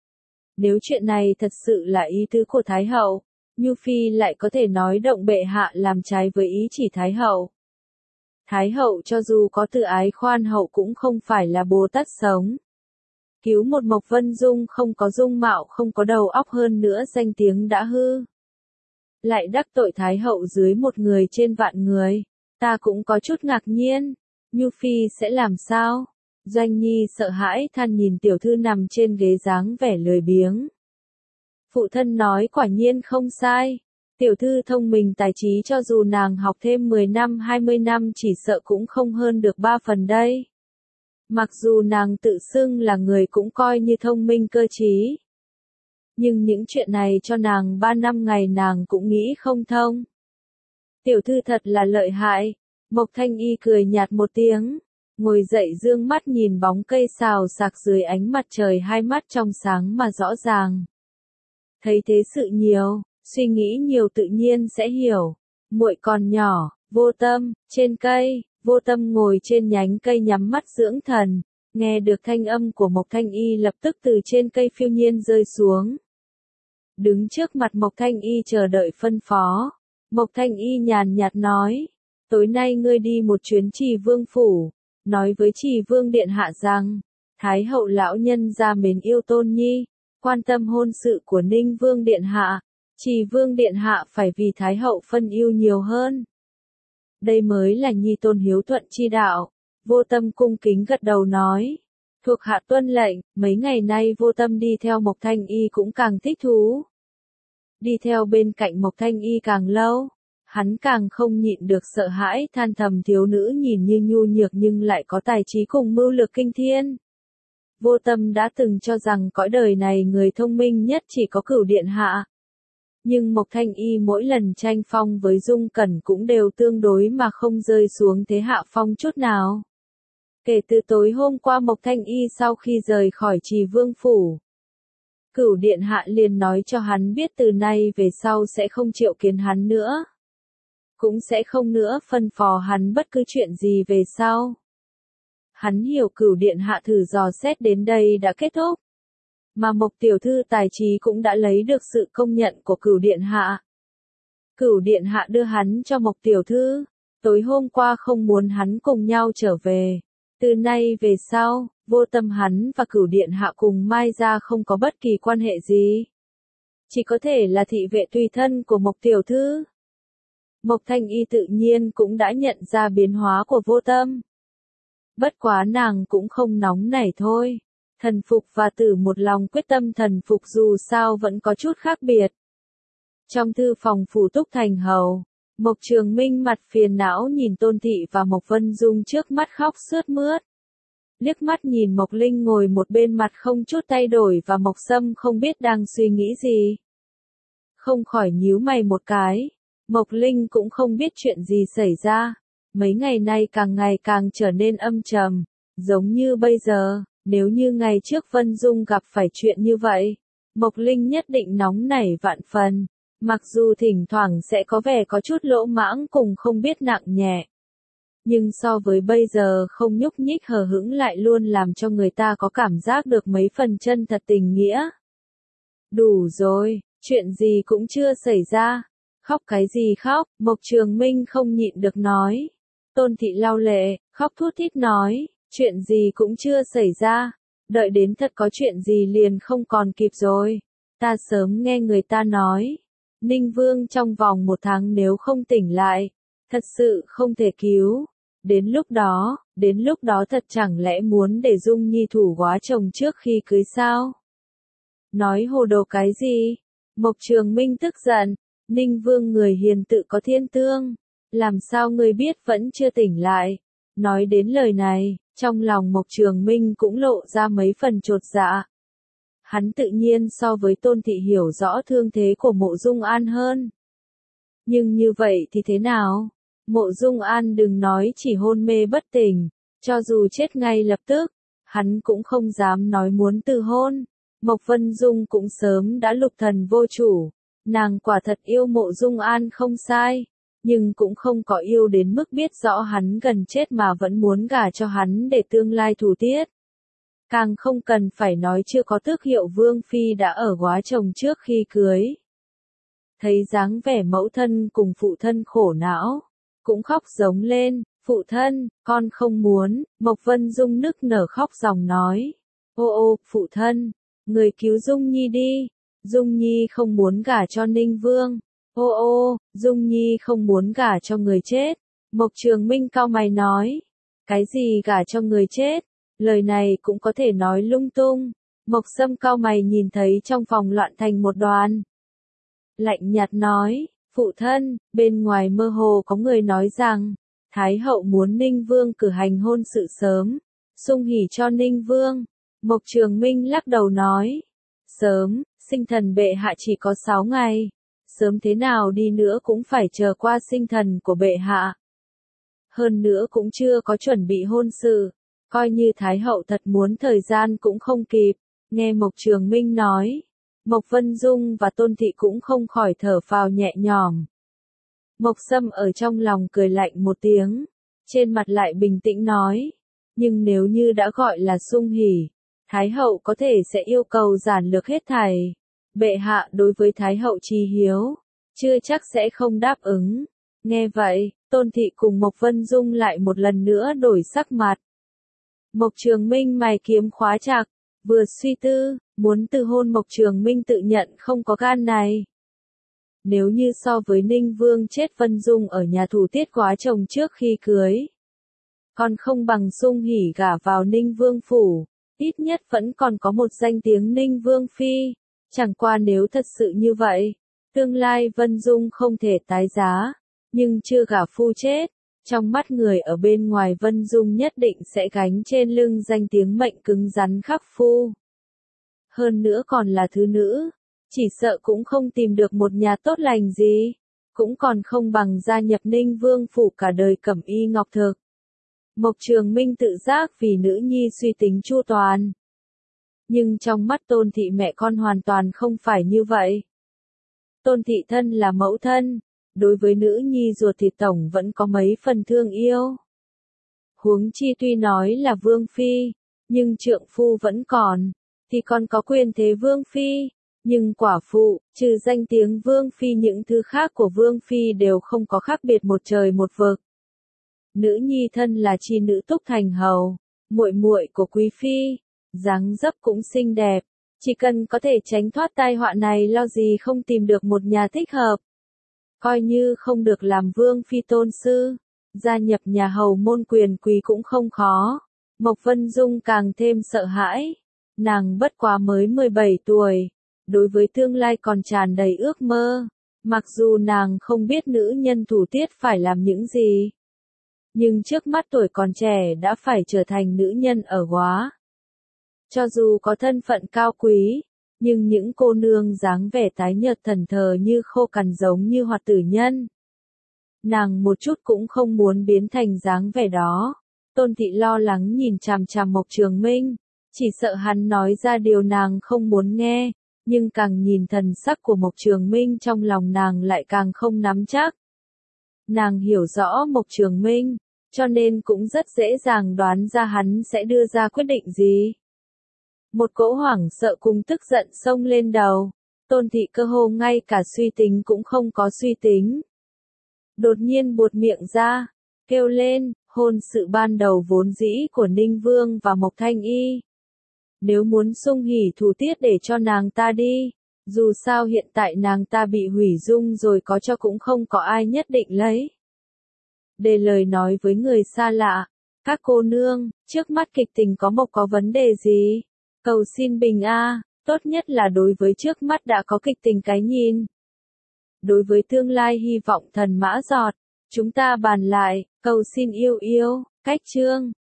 Nếu chuyện này thật sự là ý tứ của Thái hậu, Nhu Phi lại có thể nói động bệ hạ làm trái với ý chỉ Thái hậu. Thái hậu cho dù có từ ái khoan hậu cũng không phải là Bồ Tát sống. Cứu một Mộc Vân Dung không có dung mạo không có đầu óc hơn nữa danh tiếng đã hư. Lại đắc tội Thái hậu dưới một người trên vạn người, ta cũng có chút ngạc nhiên. Nhu Phi sẽ làm sao? Doanh Nhi sợ hãi than nhìn tiểu thư nằm trên ghế dáng vẻ lười biếng. Phụ thân nói quả nhiên không sai. Tiểu thư thông minh tài trí cho dù nàng học thêm mười năm hai mươi năm chỉ sợ cũng không hơn được ba phần đây. Mặc dù nàng tự xưng là người cũng coi như thông minh cơ trí. Nhưng những chuyện này cho nàng ba năm ngày nàng cũng nghĩ không thông. Tiểu thư thật là lợi hại. Mộc Thanh Y cười nhạt một tiếng, ngồi dậy dương mắt nhìn bóng cây xào xạc dưới ánh mặt trời hai mắt trong sáng mà rõ ràng. Thấy thế sự nhiều, suy nghĩ nhiều tự nhiên sẽ hiểu. Muội còn nhỏ, Vô Tâm, trên cây, Vô Tâm ngồi trên nhánh cây nhắm mắt dưỡng thần, nghe được thanh âm của Mộc Thanh Y lập tức từ trên cây phiêu nhiên rơi xuống. Đứng trước mặt Mộc Thanh Y chờ đợi phân phó, Mộc Thanh Y nhàn nhạt nói. Tối nay ngươi đi một chuyến Trì Vương phủ, nói với Trì Vương điện hạ rằng, Thái hậu lão nhân gia mến yêu Tôn Nhi, quan tâm hôn sự của Ninh Vương điện hạ, Trì Vương điện hạ phải vì Thái hậu phân yêu nhiều hơn. Đây mới là nhi tôn hiếu thuận chi đạo. Vô Tâm cung kính gật đầu nói, thuộc hạ tuân lệnh. Mấy ngày nay Vô Tâm đi theo Mộc Thanh Y cũng càng thích thú. Đi theo bên cạnh Mộc Thanh Y càng lâu, hắn càng không nhịn được sợ hãi than thầm thiếu nữ nhìn như nhu nhược nhưng lại có tài trí cùng mưu lược kinh thiên. Vô Tâm đã từng cho rằng cõi đời này người thông minh nhất chỉ có Cửu điện hạ. Nhưng Mộc Thanh Y mỗi lần tranh phong với Dung Cẩn cũng đều tương đối mà không rơi xuống thế hạ phong chút nào. Kể từ tối hôm qua Mộc Thanh Y sau khi rời khỏi Trì Vương phủ, Cửu điện hạ liền nói cho hắn biết từ nay về sau sẽ không triệu kiến hắn nữa. Cũng sẽ không nữa phân phó hắn bất cứ chuyện gì về sau. Hắn hiểu Cửu điện hạ thử dò xét đến đây đã kết thúc. Mà Mộc tiểu thư tài trí cũng đã lấy được sự công nhận của Cửu điện hạ. Cửu điện hạ đưa hắn cho Mộc tiểu thư, tối hôm qua không muốn hắn cùng nhau trở về. Từ nay về sau, Vô Tâm hắn và Cửu điện hạ cùng Mai gia không có bất kỳ quan hệ gì. Chỉ có thể là thị vệ tùy thân của Mộc tiểu thư. Mộc Thanh Y tự nhiên cũng đã nhận ra biến hóa của Vô Tâm. Bất quá nàng cũng không nóng nảy thôi. Thần phục và tử một lòng quyết tâm thần phục dù sao vẫn có chút khác biệt. Trong thư phòng phủ Túc Thành Hầu, Mộc Trường Minh mặt phiền não nhìn Tôn Thị và Mộc Vân Dung trước mắt khóc sướt mướt. Liếc mắt nhìn Mộc Linh ngồi một bên mặt không chút thay đổi và Mộc Sâm không biết đang suy nghĩ gì. Không khỏi nhíu mày một cái. Mộc Linh cũng không biết chuyện gì xảy ra. Mấy ngày nay càng ngày càng trở nên âm trầm. Giống như bây giờ, Nếu như ngày trước Vân Dung gặp phải chuyện như vậy, Mộc Linh nhất định nóng nảy vạn phần, mặc dù thỉnh thoảng sẽ có vẻ có chút lỗ mãng cùng không biết nặng nhẹ. Nhưng so với bây giờ không nhúc nhích hờ hững lại luôn làm cho người ta có cảm giác được mấy phần chân thật tình nghĩa. Đủ rồi, chuyện gì cũng chưa xảy ra. Khóc cái gì khóc, Mộc Trường Minh không nhịn được nói. Tôn Thị lau lệ, khóc thút thít nói, chuyện gì cũng chưa xảy ra. Đợi đến thật có chuyện gì liền không còn kịp rồi. Ta sớm nghe người ta nói. Ninh Vương trong vòng một tháng nếu không tỉnh lại, thật sự không thể cứu. Đến lúc đó, đến lúc đó thật chẳng lẽ muốn để Dung Nhi thủ góa chồng trước khi cưới sao? Nói hồ đồ cái gì? Mộc Trường Minh tức giận, Ninh Vương người hiền tự có thiên tương, làm sao người biết vẫn chưa tỉnh lại? Nói đến lời này, trong lòng Mộc Trường Minh cũng lộ ra mấy phần chột dạ. Hắn tự nhiên so với Tôn Thị hiểu rõ thương thế của Mộ Dung An hơn. Nhưng như vậy thì thế nào? Mộ Dung An đừng nói chỉ hôn mê bất tỉnh, cho dù chết ngay lập tức, hắn cũng không dám nói muốn từ hôn. Mộc Vân Dung cũng sớm đã lục thần vô chủ, nàng quả thật yêu Mộ Dung An không sai, nhưng cũng không có yêu đến mức biết rõ hắn gần chết mà vẫn muốn gả cho hắn để tương lai thủ tiết. Càng không cần phải nói chưa có tước hiệu Vương Phi đã ở góa chồng trước khi cưới. Thấy dáng vẻ mẫu thân cùng phụ thân khổ não, cũng khóc giống lên, phụ thân, con không muốn, Mộc Vân Dung nức nở khóc ròng nói. Ô ô, phụ thân, người cứu Dung Nhi đi, Dung Nhi không muốn gả cho Ninh Vương. Ô ô, Dung Nhi không muốn gả cho người chết. Mộc Trường Minh cau mày nói. Cái gì gả cho người chết? Lời này cũng có thể nói lung tung. Mộc Sâm cau mày nhìn thấy trong phòng loạn thành một đoàn. Lạnh nhạt nói, phụ thân, bên ngoài mơ hồ có người nói rằng, Thái hậu muốn Ninh Vương cử hành hôn sự sớm, sung hỉ cho Ninh Vương. Mộc Trường Minh lắc đầu nói, sớm, sinh thần bệ hạ chỉ có sáu ngày, sớm thế nào đi nữa cũng phải chờ qua sinh thần của bệ hạ. Hơn nữa cũng chưa có chuẩn bị hôn sự, coi như Thái hậu thật muốn thời gian cũng không kịp. Nghe Mộc Trường Minh nói, Mộc Vân Dung và Tôn Thị cũng không khỏi thở phào nhẹ nhõm. Mộc Sâm ở trong lòng cười lạnh một tiếng, trên mặt lại bình tĩnh nói, nhưng nếu như đã gọi là sung hỉ, Thái hậu có thể sẽ yêu cầu giản lược hết thảy. Bệ hạ đối với Thái hậu chi hiếu, chưa chắc sẽ không đáp ứng. Nghe vậy, Tôn Thị cùng Mộc Vân Dung lại một lần nữa đổi sắc mặt. Mộc Trường Minh mày kiếm khóa chặt, vừa suy tư, muốn từ hôn. Mộc Trường Minh tự nhận không có gan này. Nếu như so với Ninh Vương chết Vân Dung ở nhà thủ tiết góa chồng trước khi cưới, còn không bằng sung hỉ gả vào Ninh Vương phủ, ít nhất vẫn còn có một danh tiếng Ninh Vương phi. Chẳng qua nếu thật sự như vậy, tương lai Vân Dung không thể tái giá, nhưng chưa gả phu chết, trong mắt người ở bên ngoài Vân Dung nhất định sẽ gánh trên lưng danh tiếng mệnh cứng rắn khắc phu. Hơn nữa còn là thứ nữ, chỉ sợ cũng không tìm được một nhà tốt lành gì, cũng còn không bằng gia nhập Ninh Vương phủ cả đời cẩm y ngọc thực. Mộc Trường Minh tự giác vì nữ nhi suy tính chu toàn. Nhưng trong mắt Tôn Thị mẹ con hoàn toàn không phải như vậy. Tôn Thị thân là mẫu thân, đối với nữ nhi ruột thì tổng vẫn có mấy phần thương yêu. Huống chi tuy nói là Vương Phi, nhưng trượng phu vẫn còn, thì còn có quyền thế Vương Phi, nhưng quả phụ, trừ danh tiếng Vương Phi những thứ khác của Vương Phi đều không có khác biệt một trời một vực. Nữ nhi thân là chi nữ túc thành hầu, muội muội của quý phi, dáng dấp cũng xinh đẹp, chỉ cần có thể tránh thoát tai họa này lo gì không tìm được một nhà thích hợp. Coi như không được làm Vương Phi tôn sư, gia nhập nhà hầu môn quyền quý cũng không khó. Mộc Vân Dung càng thêm sợ hãi, nàng bất quá mới mười bảy tuổi, đối với tương lai còn tràn đầy ước mơ, mặc dù nàng không biết nữ nhân thủ tiết phải làm những gì. Nhưng trước mắt tuổi còn trẻ đã phải trở thành nữ nhân ở góa. Cho dù có thân phận cao quý, nhưng những cô nương dáng vẻ tái nhợt thần thờ như khô cằn giống như hoạt tử nhân. Nàng một chút cũng không muốn biến thành dáng vẻ đó. Tôn Thị lo lắng nhìn chằm chằm Mộc Trường Minh, Chỉ sợ hắn nói ra điều nàng không muốn nghe, nhưng càng nhìn thần sắc của Mộc Trường Minh trong lòng nàng lại càng không nắm chắc. Nàng hiểu rõ Mộc Trường Minh, cho nên cũng rất dễ dàng đoán ra hắn sẽ đưa ra quyết định gì. Một cỗ hoảng sợ cùng tức giận xông lên đầu, Tôn Thị cơ hồ ngay cả suy tính cũng không có suy tính. Đột nhiên buột miệng ra, kêu lên, hôn sự ban đầu vốn dĩ của Ninh Vương và Mộc Thanh Y. Nếu muốn sung hỉ thủ tiết để cho nàng ta đi, dù sao hiện tại nàng ta bị hủy dung rồi có cho cũng không có ai nhất định lấy. Để lời nói với người xa lạ, các cô nương, trước mắt kịch tình có Mộc có vấn đề gì? Cầu xin bình a, tốt nhất là đối với trước mắt đã có kịch tình cái nhìn. Đối với tương lai hy vọng thần mã giọt, chúng ta bàn lại, cầu xin yêu yêu, cách chương.